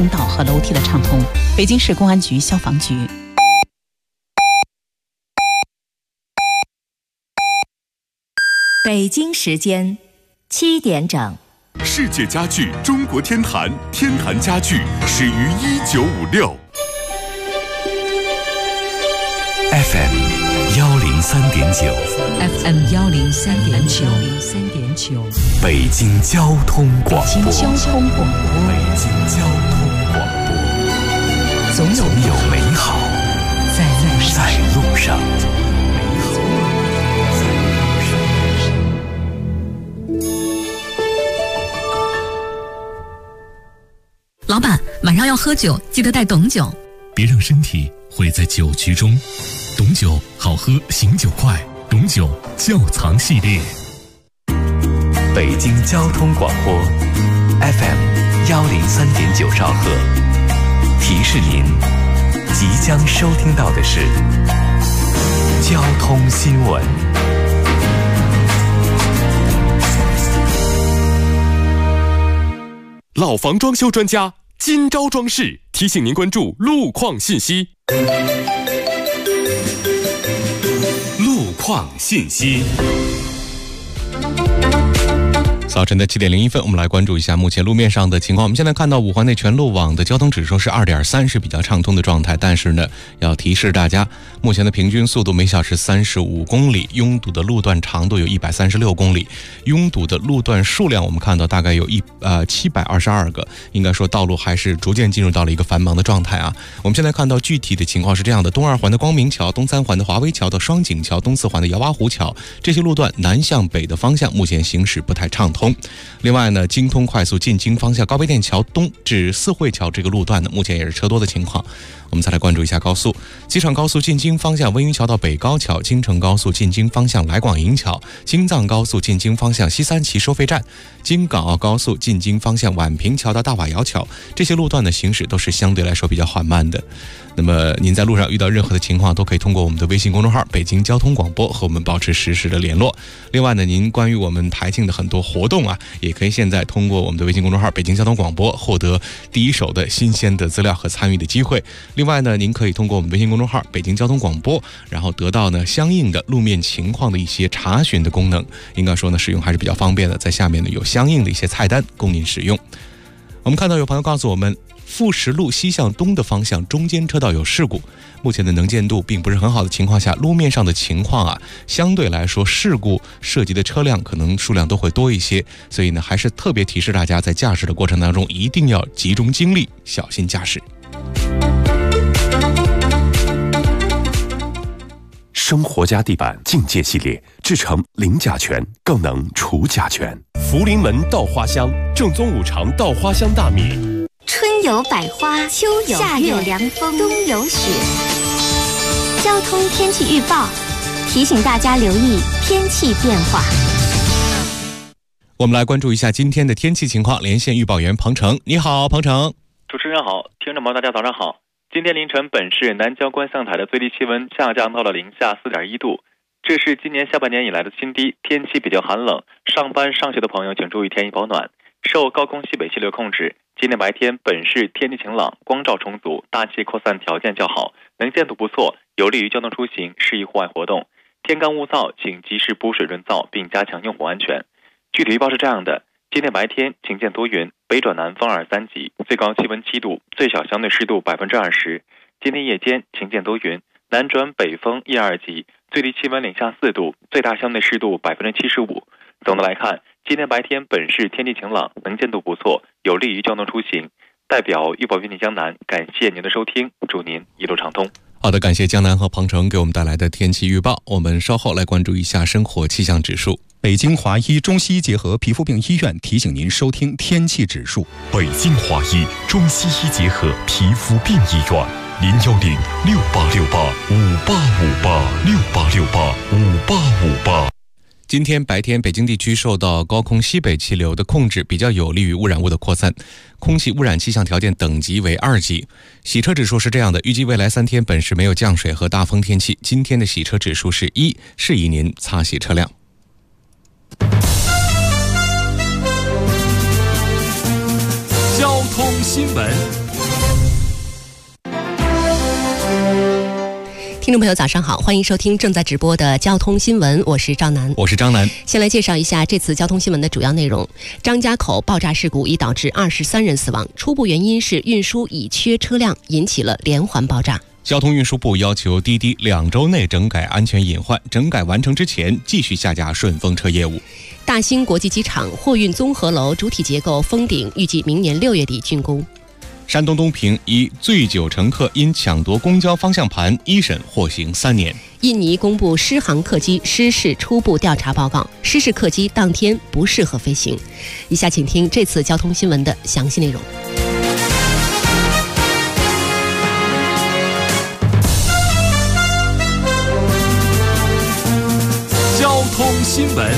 通道和楼梯的畅通。北京市公安局消防局。 北京时间7点整。 世界家具中国天坛，天坛家具始于1956。FM 103.9 FM 103.9 北京交通广播。 北京交通广播。 北京交通广播。总有美好在路上。 老板，晚上要喝酒，记得带董酒。 别让身体毁在酒局中。董酒好喝，醒酒快。董酒窖藏系列。 北京交通广播 FM 103.9兆赫，提示您即将收听到的是交通新闻。老房装修专家金招装饰提醒您关注路况信息。路况信息。 早晨的7点01分，我们来关注一下目前路面上的情况。我们现在看到五环内全路网的交通指数是 2.3， 是比较畅通的状态，但是呢，要提示大家，目前的平均速度每小时35公里，拥堵的路段长度有136公里，拥堵的路段数量我们看到大概有722个，应该说道路还是逐渐进入到了一个繁忙的状态啊。我们现在看到具体的情况是这样的：东2环的光明桥、东3环的华威桥到双井桥、东4环的姚洼湖桥，这些路段南向北的方向目前行驶不太畅通。另外呢，京通快速进京方向高碑店桥东至四惠桥这个路段呢，目前也是车多的情况。我们再来关注一下高速，机场高速进京方向温榆桥到北高桥，京承高速进京方向来广营桥，京藏高速进京方向西三旗收费站，京港澳高速进京方向宛平桥到大瓦窑桥，这些路段的行驶都是相对来说比较缓慢的。那么您在路上遇到任何的情况，都可以通过我们的微信公众号北京交通广播和我们保持实时的联络。另外呢，您关于我们台庆的很多活动啊，也可以现在通过我们的微信公众号北京交通广播获得第一手的新鲜的资料和参与的机会。另外呢，您可以通过我们微信公众号北京交通广播，然后得到呢相应的路面情况的一些查询的功能，应该说呢使用还是比较方便的，在下面呢有相应的一些菜单供您使用。我们看到有朋友告诉我们，富石路西向东的方向中间车道有事故，目前的能见度并不是很好的情况下，路面上的情况啊，相对来说事故涉及的车辆可能数量都会多一些，所以呢还是特别提示大家在驾驶的过程当中一定要集中精力，小心驾驶。 生活家地板境界系列制成零甲醛，更能除甲醛。福临门稻花香，正宗五常稻花香大米。 春有百花，秋有夏有凉风，冬有雪。交通天气预报提醒大家留意天气变化。 我们来关注一下今天的天气情况，连线预报员彭程。你好，彭程。 主持人好，听众朋友大家早上好。今天凌晨，本市南郊观象台的最低气温下降到了零下4.1度，这是今年下半年以来的新低，天气比较寒冷，上班上学的朋友请注意添衣保暖。受高空西北气流控制，今天白天本市天气晴朗，光照充足，大气扩散条件较好，能见度不错，有利于交通出行，适宜户外活动。天干物燥，请及时补水润燥，并加强用火安全。具体预报是这样的：今天白天晴见多云，北转南风2、3级，最高气温7度，最小相对湿度20%。今天夜间晴见多云，南转北风1、2级，最低气温零下4度，最大相对湿度75%。总的来看，今天白天本市天气晴朗，能见度不错，有利于交通出行。代表预报员江南感谢您的收听，祝您一路畅通。 好的，感谢江南和彭程给我们带来的天气预报。我们稍后来关注一下生活气象指数。 北京华医中西医结合皮肤病医院提醒您收听天气指数。 北京华医中西医结合皮肤病医院，0868585858，68585858。 今天白天，北京地区受到高空西北气流的控制，比较有利于污染物的扩散，空气污染气象条件等级为2级。洗车指数是这样的，预计未来3天本市没有降水和大风天气，今天的洗车指数是1，适宜您擦洗车辆。 交通新闻。 听众朋友早上好，欢迎收听正在直播的交通新闻，我是赵楠。先来介绍一下这次交通新闻的主要内容。张家口爆炸事故已导致23人死亡，初步原因是运输乙炔车辆引起了连环爆炸。 交通运输部要求滴滴2周内整改安全隐患，整改完成之前继续下架顺风车业务。 大兴国际机场货运综合楼主体结构封顶，预计明年6月底竣工。 山东东平一醉酒乘客因抢夺公交方向盘，1审获刑3年。 印尼公布狮航客机失事初步调查报告，失事客机当天不适合飞行。以下请听这次交通新闻的详细内容。 交通新闻。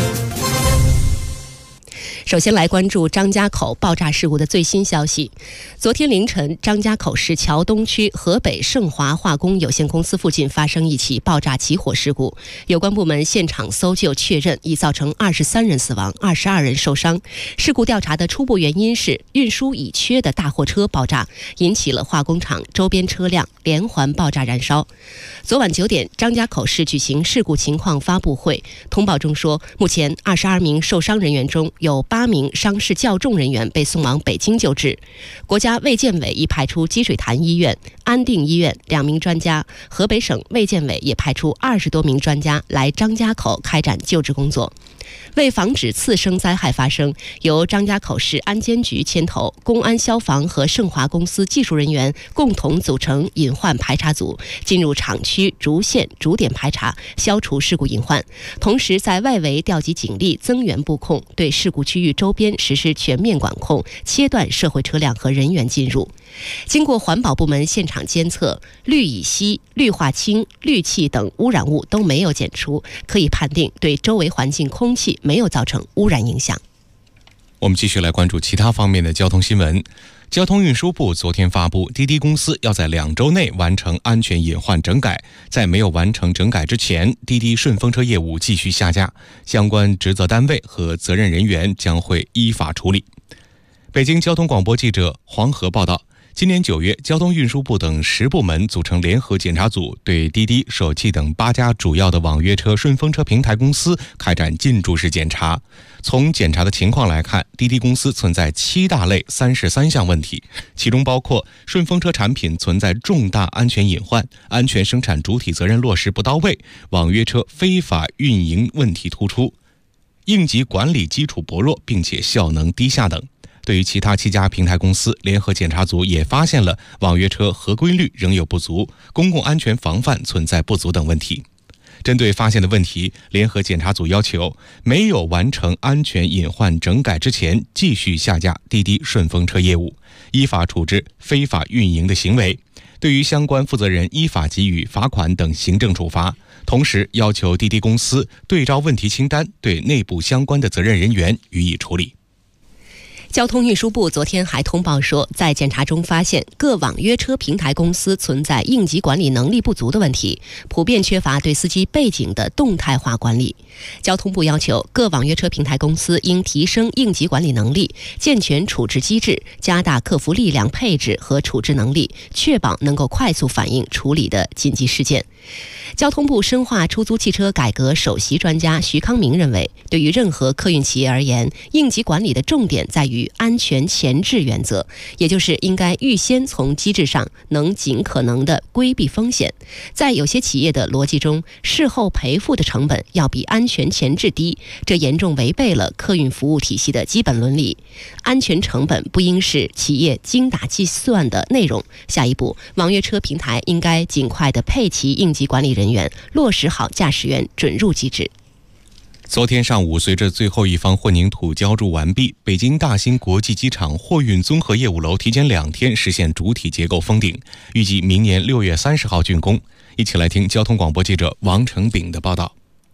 首先来关注张家口爆炸事故的最新消息。昨天凌晨，张家口市桥东区河北盛华化工有限公司附近发生一起爆炸起火事故，有关部门现场搜救确认，已造成23人死亡，22人受伤。事故调查的初步原因是运输乙炔的大货车爆炸，引起了化工厂周边车辆连环爆炸燃烧。昨晚9点，张家口市举行事故情况发布会，通报中说，目前22名受伤人员中有8名伤势较重人员被送往北京救治。国家卫健委已派出积水潭医院、安定医院2名专家，河北省卫健委也派出20多名专家来张家口开展救治工作。为防止次生灾害发生，由张家口市安监局牵头，公安、消防和盛华公司技术人员共同组成隐患排查组，进入厂区逐线逐点排查，消除事故隐患。同时在外围调集警力，增援布控，对事故区域周边实施全面管控，切断社会车辆和人员进入。经过环保部门现场监测，氯乙烯、氯化氢、氯气等污染物都没有检出，可以判定对周围环境空气没有造成污染影响。 我们继续来关注其他方面的交通新闻。交通运输部昨天发布，滴滴公司要在2周内完成安全隐患整改，在没有完成整改之前，滴滴顺风车业务继续下架，相关职责单位和责任人员将会依法处理。北京交通广播记者黄河报道，今年9月，交通运输部等10部门组成联合检查组，对滴滴、首汽等8家主要的网约车顺风车平台公司开展进驻式检查。从检查的情况来看，滴滴公司存在7大类33项问题，其中包括顺风车产品存在重大安全隐患、安全生产主体责任落实不到位、网约车非法运营问题突出、应急管理基础薄弱并且效能低下等。对于其他7家平台公司，联合检查组也发现了网约车合规率仍有不足、公共安全防范存在不足等问题。针对发现的问题，联合检查组要求没有完成安全隐患整改之前，继续下架滴滴顺风车业务，依法处置非法运营的行为，对于相关负责人依法给予罚款等行政处罚。同时要求滴滴公司对照问题清单，对内部相关的责任人员予以处理。 交通运输部昨天还通报说，在检查中发现各网约车平台公司存在应急管理能力不足的问题，普遍缺乏对司机背景的动态化管理。交通部要求各网约车平台公司应提升应急管理能力，健全处置机制，加大客服力量配置和处置能力，确保能够快速反应处理的紧急事件。交通部深化出租汽车改革首席专家徐康明认为，对于任何客运企业而言，应急管理的重点在于安全前置原则，也就是应该预先从机制上能尽可能的规避风险。在有些企业的逻辑中，事后赔付的成本要比安全前置低，这严重违背了客运服务体系的基本伦理。安全成本不应是企业精打细算的内容。下一步，网约车平台应该尽快的配齐应急管理人员，落实好驾驶员准入机制。 昨天上午，随着最后一方混凝土浇筑完毕，北京大兴国际机场货运综合业务楼提前2天实现主体结构封顶，预计明年6月30号竣工。一起来听交通广播记者王成炳的报道。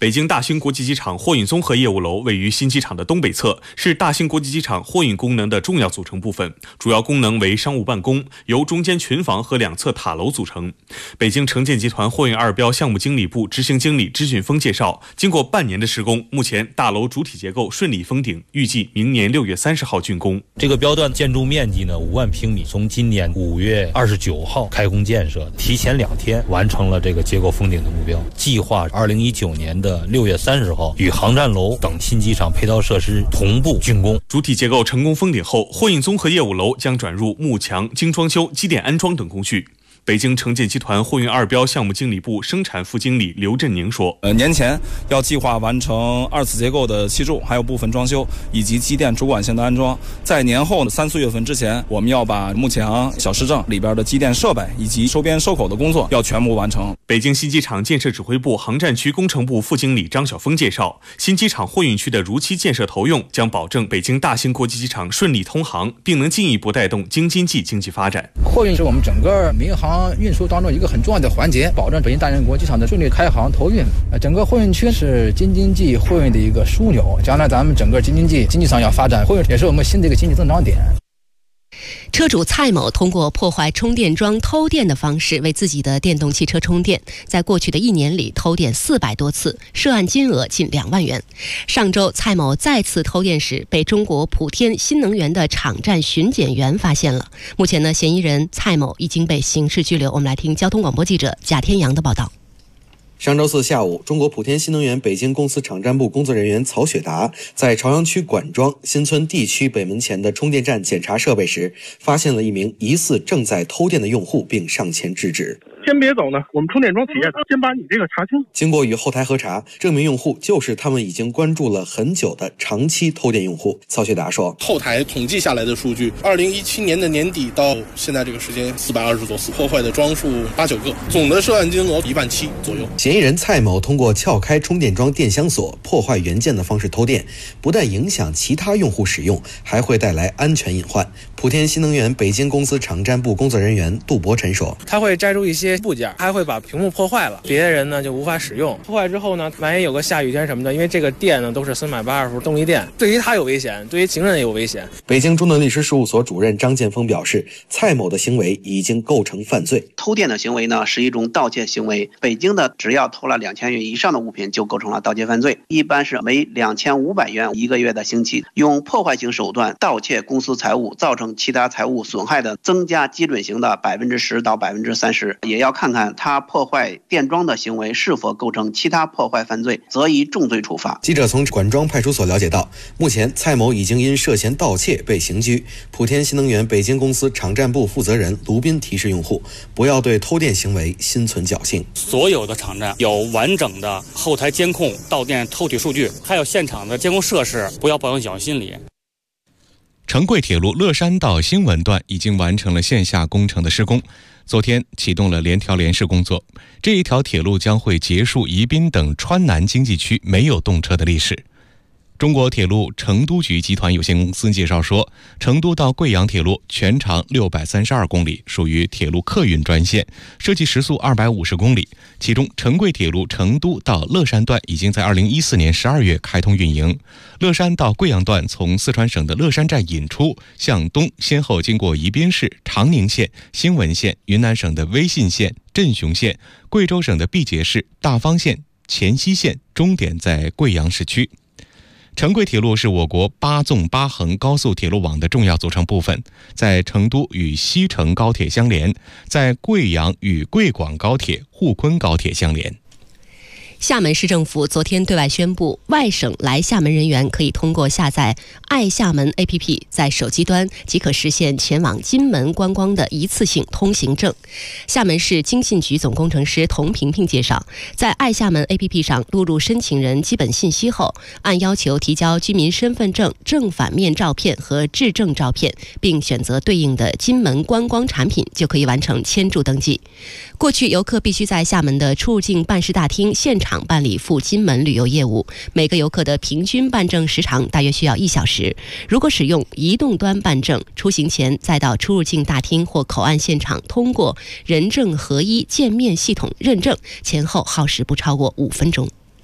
北京大兴国际机场货运综合业务楼位于新机场的东北侧，是大兴国际机场货运功能的重要组成部分，主要功能为商务办公，由中间群房和两侧塔楼组成。北京城建集团货运二标项目经理部执行经理支俊峰介绍，经过半年的施工，目前大楼主体结构顺利封顶，预计明年6月30号竣工。 这个标段建筑面积呢5万平米，从今年5月29号开工建设，提前2天完成了这个结构封顶的目标，计划2019年的6月30号与航站楼等新机场配套设施同步竣工。 主体结构成功封顶后，货运综合业务楼将转入幕墙、精装修、机电安装等工序。北京城建集团货运二标项目经理部生产副经理刘振宁说， 年前要计划完成2次结构的砌筑，还有部分装修以及机电主管线的安装。在年后3、4月份之前，我们要把幕墙、小市政里边的机电设备以及收编收口的工作要全部完成。 北京新机场建设指挥部航站区工程部副经理张晓峰介绍，新机场货运区的如期建设投用，将保证北京大兴国际机场顺利通航，并能进一步带动京津冀经济发展。 货运是我们整个民航运输当中一个很重要的环节，保证北京大兴国际机场的顺利开航投运。整个货运区是京津冀货运的一个枢纽，将来咱们整个京津冀经济上要发展，货运也是我们新的一个经济增长点。 车主蔡某通过破坏充电桩偷电的方式为自己的电动汽车充电，在过去的1年里偷电400多次，涉案金额近2万元。上周蔡某再次偷电时被中国普天新能源的场站巡检员发现了。目前呢，嫌疑人蔡某已经被刑事拘留。我们来听交通广播记者贾天阳的报道。 上周四下午，中国普天新能源北京公司场站部工作人员曹雪达在朝阳区管庄新村 D 区北门前的充电站检查设备时，发现了一名疑似正在偷电的用户，并上前制止。 先别走呢，我们充电桩企业先把你这个查清。 经过与后台核查，这名用户就是他们已经关注了很久的长期偷电用户。曹雪达说， 后台统计下来的数据，2017年的年底到现在这个时间420多次，破坏的桩数8、9个，总的涉案金额1万7左右。 嫌疑人蔡某通过撬开充电桩电箱锁、破坏元件的方式偷电，不但影响其他用户使用，还会带来安全隐患。普天新能源北京公司场站部工作人员杜伯晨说， 他会摘出一些部件，还会把屏幕破坏了，别的人呢就无法使用。破坏之后呢，万一有个下雨天什么的，因为这个电呢都是380伏动力电，对于他有危险，对于行人也有危险。 北京中顿律师事务所主任张建峰表示，蔡某的行为已经构成犯罪。 偷电的行为呢是一种盗窃行为，北京的只要偷了2000元以上的物品就构成了盗窃犯罪，一般是为2500元1个月的刑期。用破坏性手段盗窃公司财物，造成其他财物损害的，增加基准刑的10%到30%，也要看看他破坏电桩的行为是否构成其他破坏犯罪，则以重罪处罚。 记者从管庄派出所了解到，目前蔡某已经因涉嫌盗窃被刑拘。普天新能源北京公司场站部负责人卢斌提示用户，不要对偷电行为心存侥幸。 所有的场站有完整的后台监控盗电偷取数据，还有现场的监控设施，不要抱有侥幸心理。 成贵铁路乐山到兴文段已经完成了线下工程的施工，昨天启动了联调联试工作。这一条铁路将会结束宜宾等川南经济区没有动车的历史。中国铁路成都局集团有限公司介绍说，成都到贵阳铁路全长632公里，属于铁路客运专线，设计时速250公里。其中成贵铁路成都到乐山段已经在2014年12月开通运营。乐山到贵阳段从四川省的乐山站引出，向东先后经过宜宾市、长宁县、兴文县、云南省的威信县、镇雄县、贵州省的毕节市、大方县、黔西县，终点在贵阳市区。成贵铁路是我国8纵8横高速铁路网的重要组成部分，在成都与西成高铁相连，在贵阳与贵广高铁、沪昆高铁相连。 厦门市政府昨天对外宣布，外省来厦门人员可以通过下载爱厦门 APP， 在手机端即可实现前往金门观光的一次性通行证。厦门市经信局总工程师童萍萍介绍，在爱厦门 APP 上录入申请人基本信息后，按要求提交居民身份证正反面照片和质证照片，并选择对应的金门观光产品，就可以完成签注登记。过去游客必须在厦门的出入境办事大厅现场办理赴金门旅游业务，每个游客的平均办证时长大约需要1小时。如果使用移动端办证，出行前再到出入境大厅或口岸现场通过人证合一见面系统认证，前后耗时不超过5分钟。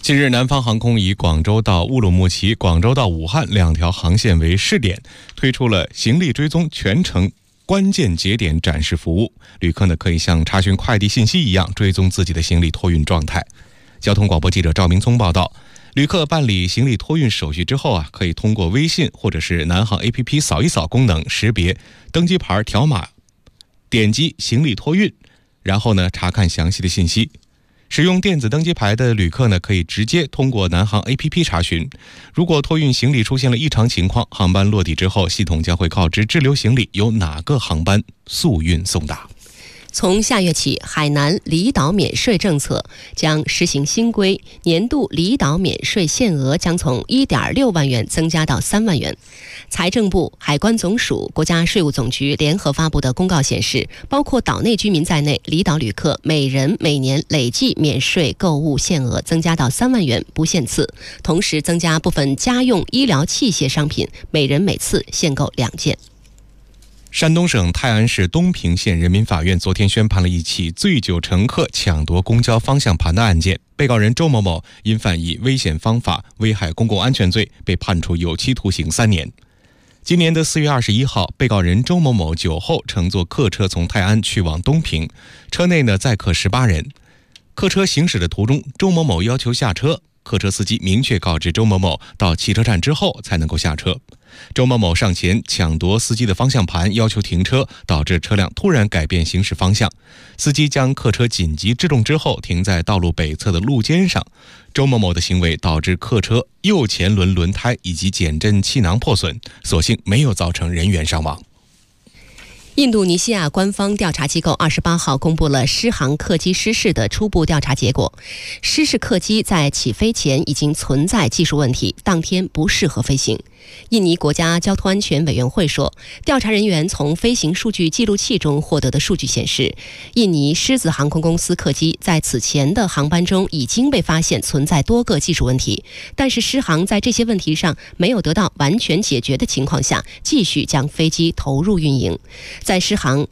近日，南方航空以广州到乌鲁木齐、广州到武汉2条航线为试点，推出了行李追踪全程关键节点展示服务。旅客呢可以像查询快递信息一样追踪自己的行李托运状态。交通广播记者赵明聪报道，旅客办理行李托运手续之后可以通过微信或者是南航 APP 扫一扫功能识别登机牌条码，点击行李托运，然后呢查看详细的信息。使用电子登机牌的旅客呢，可以直接通过南航 APP 查询。如果托运行李出现了异常情况，航班落地之后，系统将会告知滞留行李由哪个航班速运送达。 从下月起，海南离岛免税政策将实行新规，年度离岛免税限额将从 1.6 万元增加到3万元。财政部、海关总署、国家税务总局联合发布的公告显示，包括岛内居民在内，离岛旅客每人每年累计免税购物限额增加到3万元，不限次。同时增加部分家用医疗器械商品，每人每次限购2件。 山东省泰安市东平县人民法院昨天宣判了一起醉酒乘客抢夺公交方向盘的案件，被告人周某某因犯以危险方法危害公共安全罪，被判处有期徒刑3年。今年的4月21号，被告人周某某酒后乘坐客车从泰安去往东平，车内呢载客18人。客车行驶的途中，周某某要求下车，客车司机明确告知周某某到汽车站之后才能够下车。周某某上前抢夺司机的方向盘，要求停车，导致车辆突然改变行驶方向。司机将客车紧急制动之后，停在道路北侧的路肩上。周某某的行为导致客车右前轮轮胎以及减震气囊破损，所幸没有造成人员伤亡。 印度尼西亚官方调查机构28号公布了狮航客机失事的初步调查结果。失事客机在起飞前已经存在技术问题，当天不适合飞行。印尼国家交通安全委员会说，调查人员从飞行数据记录器中获得的数据显示，印尼狮子航空公司客机在此前的航班中已经被发现存在多个技术问题，但是狮航在这些问题上没有得到完全解决的情况下，继续将飞机投入运营。在狮航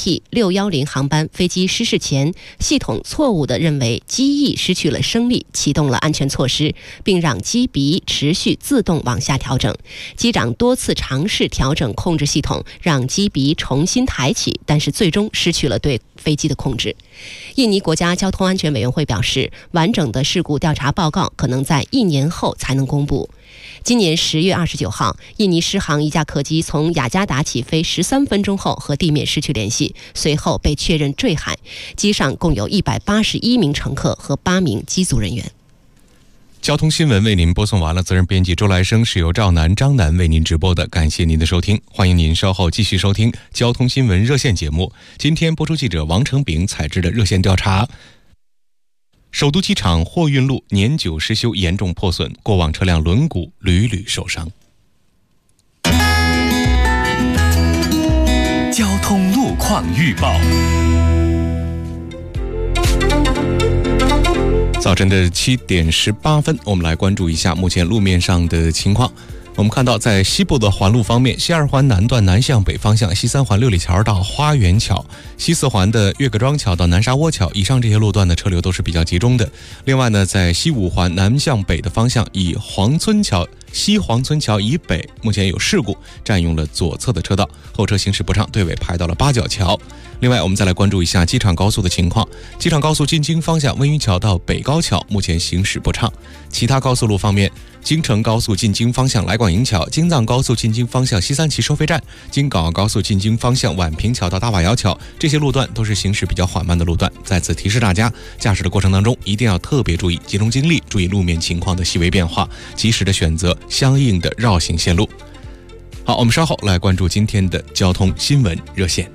JT610 航班飞机失事前，系统错误地认为机翼失去了升力，启动了安全措施，并让机鼻持续自动往下调整。机长多次尝试调整控制系统，让机鼻重新抬起，但是最终失去了对飞机的控制。印尼国家交通安全委员会表示，完整的事故调查报告可能在1年后才能公布。今年10月29号，印尼狮航一架客机从雅加达起飞13分钟后和地面失去联系，随后被确认坠海。机上共有181名乘客和8名机组人员。 交通新闻为您播送完了，责任编辑周来生，是由赵楠、张楠为您直播的，感谢您的收听，欢迎您稍后继续收听交通新闻热线节目。今天播出记者王成炳采制的热线调查。首都机场货运路年久失修严重破损，过往车辆轮毂屡屡受伤。 交通路况预报。 早晨的7点18分，我们来关注一下目前路面上的情况。我们看到，在西部的环路方面，西2环南段南向北方向，西3环六里桥到花园桥，西4环的岳各庄桥到南沙窝桥，以上这些路段的车流都是比较集中的。另外呢，在西5环南向北的方向，以西黄村桥以北，目前有事故，占用了左侧的车道，后车行驶不畅，队尾排到了八角桥。另外，我们再来关注一下机场高速的情况。机场高速进京方向温榆桥到北高桥目前行驶不畅。其他高速路方面，京承高速进京方向来广营桥，京藏高速进京方向西三旗收费站，京港澳高速进京方向宛平桥到大瓦窑桥，这些路段都是行驶比较缓慢的路段。再次提示大家，驾驶的过程当中一定要特别注意，集中精力注意路面情况的细微变化，及时的选择相应的绕行线路。好，我们稍后来关注今天的交通新闻热线。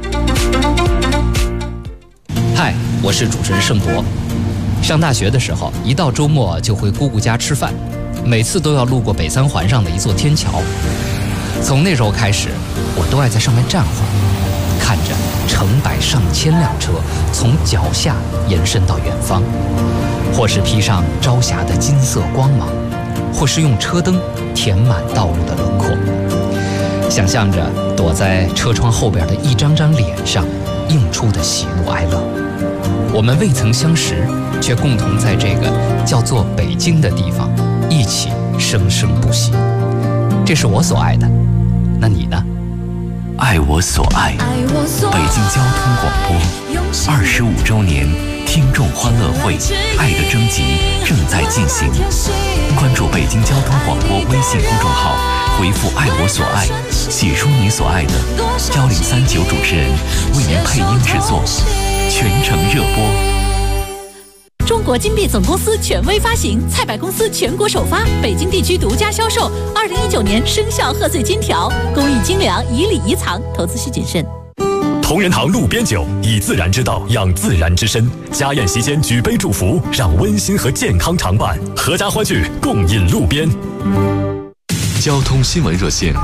嗨，我是主持人盛博。上大学的时候，一到周末就回姑姑家吃饭，每次都要路过北3环上的一座天桥。从那时候开始，我都爱在上面站会儿，看着成百上千辆车从脚下延伸到远方，或是披上朝霞的金色光芒，或是用车灯填满道路的轮廓。想象着躲在车窗后边的一张张脸上， 映出的喜怒哀乐。我们未曾相识，却共同在这个叫做北京的地方一起生生不息。这是我所爱的，那你呢？ 爱我所爱，北京交通广播25周年听众欢乐会爱的征集正在进行，关注北京交通广播微信公众号，回复爱我所爱，写出你所爱的，1039主持人为您配音制作，全程热播。 中国金币总公司权威发行，菜百公司全国首发，北京地区独家销售。2019年生肖贺岁金条，工艺精良，以礼仪藏，投资需谨慎。 同仁堂路边酒，以自然之道养自然之身。家宴席间举杯祝福，让温馨和健康常伴，阖家欢聚，共饮路边。 交通新闻热线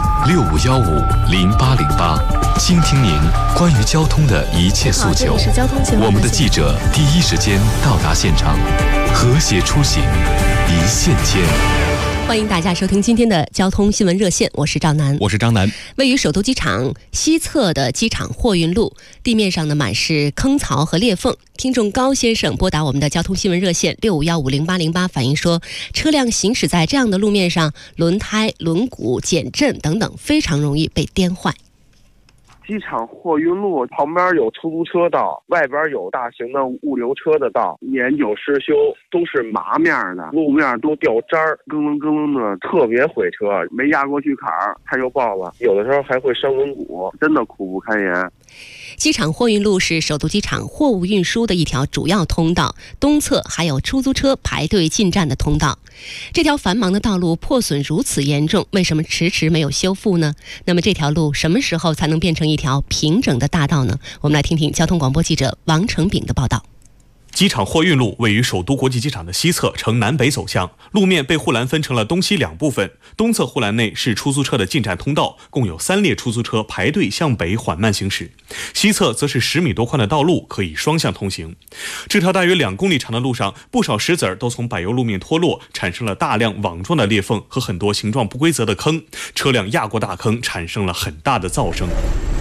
65150808，倾听您关于交通的一切诉求。我们的记者第一时间到达现场，和谐出行，一线牵。 欢迎大家收听今天的交通新闻热线，我是赵楠。 我是张楠。 位于首都机场西侧的机场货运路，地面上呢满是坑槽和裂缝。听众高先生拨打我们的交通新闻热线65150808，反映说，车辆行驶在这样的路面上，轮胎、轮毂、减震等等，非常容易被颠坏。 机场货运路旁边有出租车道，外边有大型的物流车的道，年久失修，都是麻面的，路面都掉渣儿，咯楞咯楞的，特别毁车，没压过去坎儿，它就爆了，有的时候还会伤轮毂，真的苦不堪言。 机场货运路是首都机场货物运输的一条主要通道，东侧还有出租车排队进站的通道。这条繁忙的道路破损如此严重，为什么迟迟没有修复呢？那么这条路什么时候才能变成一条平整的大道呢？我们来听听交通广播记者王成炳的报道。 机场货运路位于首都国际机场的西侧，呈南北走向，路面被护栏分成了东西两部分。东侧护栏内是出租车的进站通道，共有3列出租车排队向北缓慢行驶；西侧则是10米多宽的道路，可以双向通行。这条大约2公里长的路上，不少石子儿都从柏油路面脱落，产生了大量网状的裂缝和很多形状不规则的坑，车辆压过大坑，产生了很大的噪声。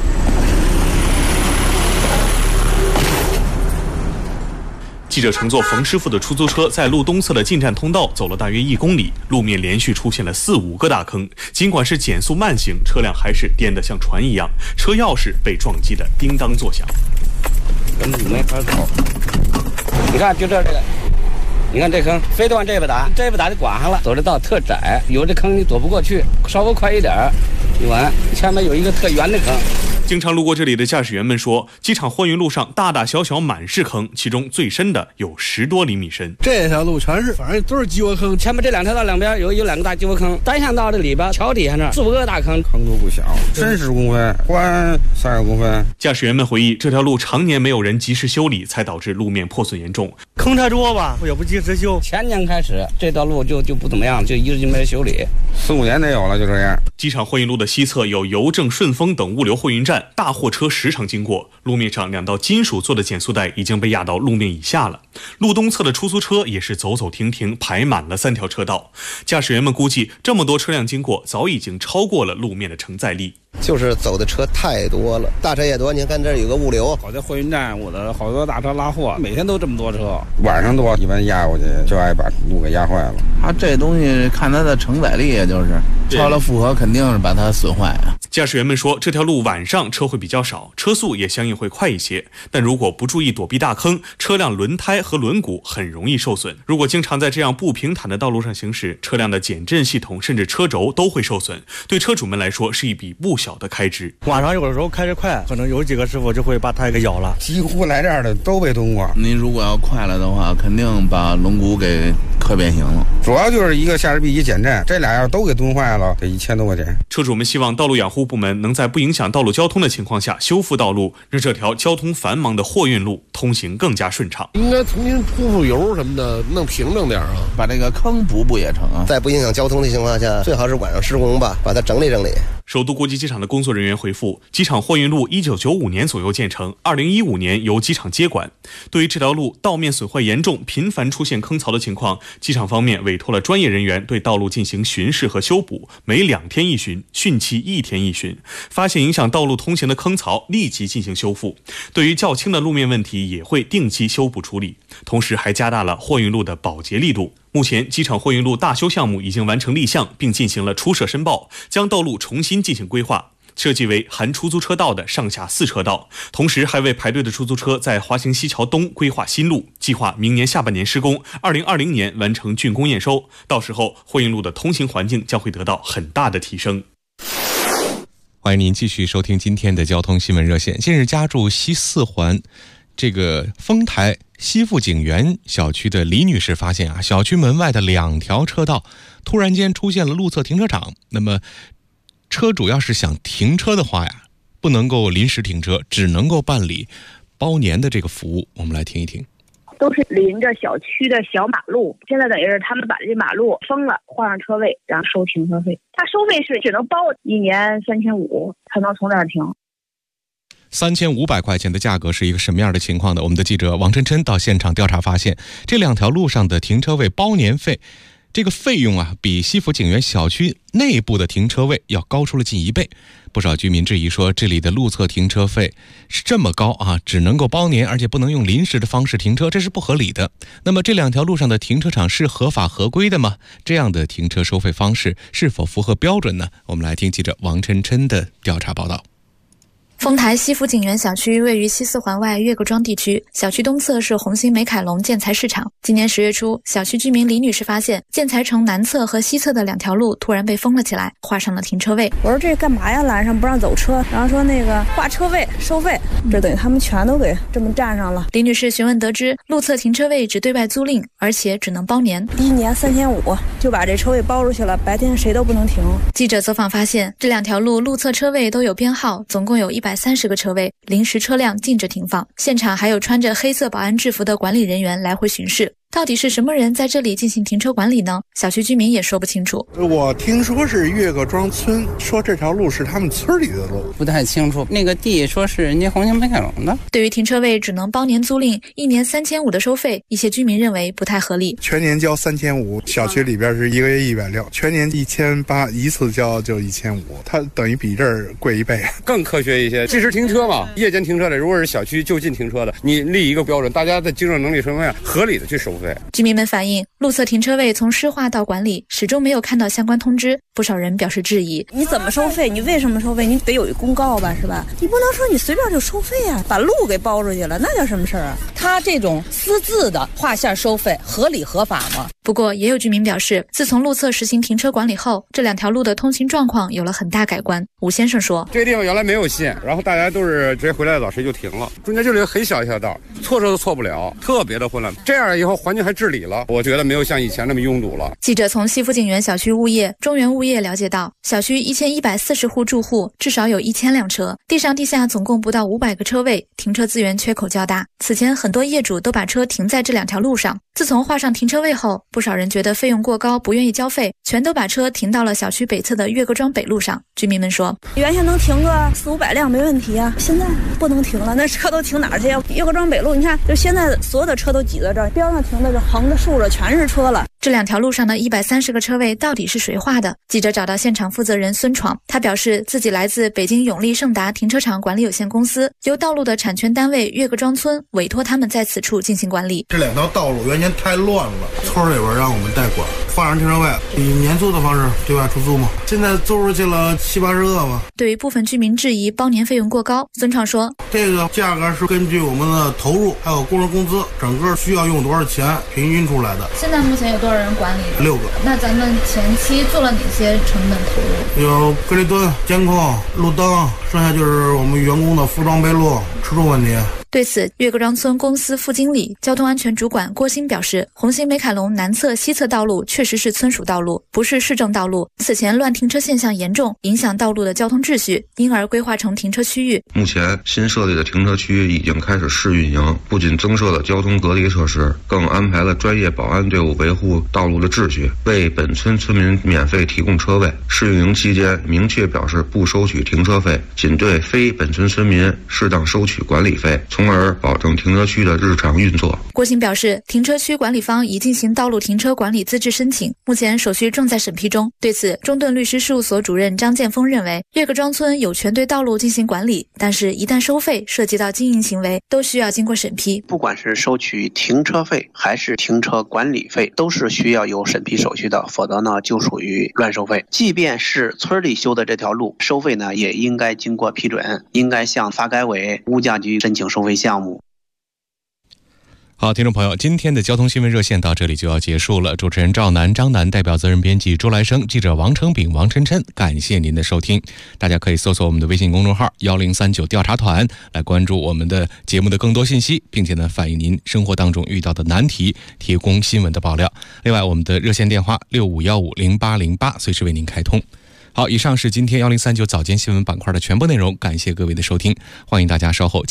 记者乘坐冯师傅的出租车，在路东侧的进站通道走了大约1公里，路面连续出现了4、5个大坑。尽管是减速慢行，车辆还是颠得像船一样，车钥匙被撞击得叮当作响。 没法走，你看就这个，你看这坑，非得往这边打，这边打就刮上了。走的道特窄，有的坑你躲不过去，稍微快一点，你完前面有一个特圆的坑。 经常路过这里的驾驶员们说，机场货运路上大大小小满是坑，其中最深的有10多厘米深。 这条路全是，反正都是鸡窝坑。前面这2条道两边有2个大鸡窝坑，单向道的里边桥底下那4、5个大坑，坑都不小，深10公分，宽30公分。 驾驶员们回忆，这条路常年没有人及时修理，才导致路面破损严重。 坑太多吧，也不及时修。前年开始，这条路就不怎么样，就一直就没人修理，4、5年得有了，就这样。 机场货运路的西侧有邮政、顺丰等物流货运站，大货车时常经过，路面上2道金属做的减速带已经被压到路面以下了。路东侧的出租车也是走走停停，排满了3条车道。驾驶员们估计，这么多车辆经过，早已经超过了路面的承载力。 就是走的车太多了，大车也多。你看这有个物流， 好在货运站，我的好多大车拉货，每天都这么多车。晚上多，一般压过去就爱把路给压坏了。 它这东西看它的承载力，也就是超了负荷，肯定是把它损坏啊。 驾驶员们说，这条路晚上车会比较少，车速也相应会快一些。但如果不注意躲避大坑，车辆轮胎和轮毂很容易受损。如果经常在这样不平坦的道路上行驶，车辆的减震系统甚至车轴都会受损，对车主们来说是一笔不小的开支。 晚上有的时候开着快，可能有几个师傅就会把胎给咬了。几乎来这儿的都被蹲过。 您如果要快了的话，肯定把轮毂给磕变形了。 主要就是一个下势臂一减震，这俩要都给蹲坏了，得1000多块钱。 车主们希望道路养护部门能在不影响道路交通的情况下修复道路，让这条交通繁忙的货运路通行更加顺畅。 应该重新铺油什么的，弄平整点啊， 把这个坑补也成啊。 在不影响交通的情况下，最好是晚上施工吧，把它整理整理。 首都国际机场的工作人员回复，机场货运路1995年左右建成，2015年由机场接管。对于这条路道面损坏严重、频繁出现坑槽的情况，机场方面委托了专业人员对道路进行巡视和修补，每2天一巡，汛期1天一巡，发现影响道路通行的坑槽立即进行修复。对于较轻的路面问题也会定期修补处理，同时还加大了货运路的保洁力度。目前机场货运路大修项目已经完成立项，并进行了初设申报，将道路重新进行规划，设计为含出租车道的上下4车道，同时还为排队的出租车在华行西桥东规划新路，计划明年下半年施工，2020年完成竣工验收，到时候货运路的通行环境将会得到很大的提升。 欢迎您继续收听今天的交通新闻热线。近日家住西4环这个丰台西富景园小区的李女士发现小区门外的2条车道突然间出现了路侧停车场，那么车主要是想停车的话不能够临时停车，只能够办理包年的这个服务。我们来听一听。 都是临着小区的小马路，现在等于是他们把这马路封了，换上车位，然后收停车费。他收费是只能包1年3500，才能从这儿停。 3500块钱的价格是一个什么样的情况呢？我们的记者王琛琛到现场调查发现，这2条路上的停车位包年费，这个费用比西府景园小区内部的停车位要高出了近1倍。不少居民质疑说，这里的路侧停车费是这么高只能够包年，而且不能用临时的方式停车，这是不合理的。那么这2条路上的停车场是合法合规的吗？这样的停车收费方式是否符合标准呢？我们来听记者王琛琛的调查报道。 丰台西府景园小区位于西4环外岳各庄地区，小区东侧是红星美凯龙建材市场。今年10月初，小区居民李女士发现建材城南侧和西侧的2条路突然被封了起来，画上了停车位。 我说这干嘛呀？拦上不让走车，然后说那个画车位收费，这等于他们全都给这么占上了。 李女士询问得知，路侧停车位只对外租赁，而且只能包年 ，1年3500就把这车位包出去了，白天谁都不能停。 记者走访发现，这2条路路侧车位都有编号，总共有130个车位，临时车辆禁止停放。现场还有穿着黑色保安制服的管理人员来回巡视。到底是什么人在这里进行停车管理呢？小区居民也说不清楚。 我听说是岳各庄村，说这条路是他们村里的路， 不太清楚。那个地说是人家红星美凯龙的。 对于停车位只能包年租赁，1年3500的收费，一些居民认为不太合理。 全年交3500，小区里边是1个月160，全年1800，一次交就1500，它等于比这儿贵1倍。 更科学一些，即时停车嘛，夜间停车的，如果是小区就近停车的，你立一个标准，大家在经济能力水平上合理的去收费。 居民们反映，路侧停车位从施划到管理始终没有看到相关通知，不少人表示质疑。 你怎么收费？你为什么收费？你得有一公告吧，是吧？你不能说你随便就收费啊，把路给包出去了，那叫什么事儿啊？ 他这种私自的划线收费合理合法吗？ 不过也有居民表示，自从路侧实行停车管理后，这2条路的通行状况有了很大改观。吴先生说， 这个地方原来没有线，然后大家都是谁回来早谁就停了，中间就有很小一条道，错车都错不了，特别的混乱。这样以后环境还治理了，我觉得没有像以前那么拥堵了。 记者从西府景园小区物业、中原物业了解到，小区1140户住户至少有1000辆车，地上地下总共不到500个车位，停车资源缺口较大。此前很多业主都把车停在这2条路上，自从画上停车位后，不少人觉得费用过高，不愿意交费，全都把车停到了小区北侧的岳各庄北路上。居民们说， 原先能停个400-500辆没问题啊，现在不能停了，那车都停哪儿去呀？岳各庄北路，你看，就现在所有的车都挤在这儿，边上停的这横着竖着全是车了。 这2条路上的130个车位到底是谁画的？记者找到现场负责人孙闯，他表示自己来自北京永利盛达停车场管理有限公司，由道路的产权单位岳各庄村委托他们在此处进行管理。 这2条道路原先太乱了，村里边让我们代管，放上停车位，以年租的方式对外出租嘛。现在租出去了70-80个吧。 对于部分居民质疑包年费用过高，孙闯说， 这个价格是根据我们的投入还有工人工资，整个需要用多少钱平均出来的。 现在目前有多少人管理 ？6个。 那咱们前期做了哪些成本投入？ 有隔离墩、监控、路灯，剩下就是我们员工的服装备路、吃住问题。 对此，岳各庄村公司副经理、交通安全主管郭鑫表示，红星美凯龙南侧、西侧道路确实是村属道路，不是市政道路。此前乱停车现象严重，影响道路的交通秩序，因而规划成停车区域。 目前新设立的停车区已经开始试运营，不仅增设了交通隔离设施，更安排了专业保安队伍维护道路的秩序，为本村村民免费提供车位。试运营期间明确表示不收取停车费，仅对非本村村民适当收取管理费，从而保证停车区的日常运作。 郭鑫表示，停车区管理方已进行道路停车管理资质申请，目前手续正在审批中。对此，中盾律师事务所主任张建峰认为，岳各庄村有权对道路进行管理，但是一旦收费涉及到经营行为，都需要经过审批。 不管是收取停车费还是停车管理费，都是需要有审批手续的，否则呢就属于乱收费。即便是村里修的这条路，收费呢也应该经过批准，应该向发改委、物价局申请收费项目。 好，听众朋友，今天的交通新闻热线到这里就要结束了。主持人赵楠、张楠，代表责任编辑周来生，记者王成炳、王琛琛，感谢您的收听。大家可以搜索我们的微信公众号1039调查团来关注我们的节目的更多信息，并且呢反映您生活当中遇到的难题，提供新闻的爆料。另外，我们的热线电话65150808随时为您开通。好，以上是今天1039早间新闻板块的全部内容，感谢各位的收听，欢迎大家稍后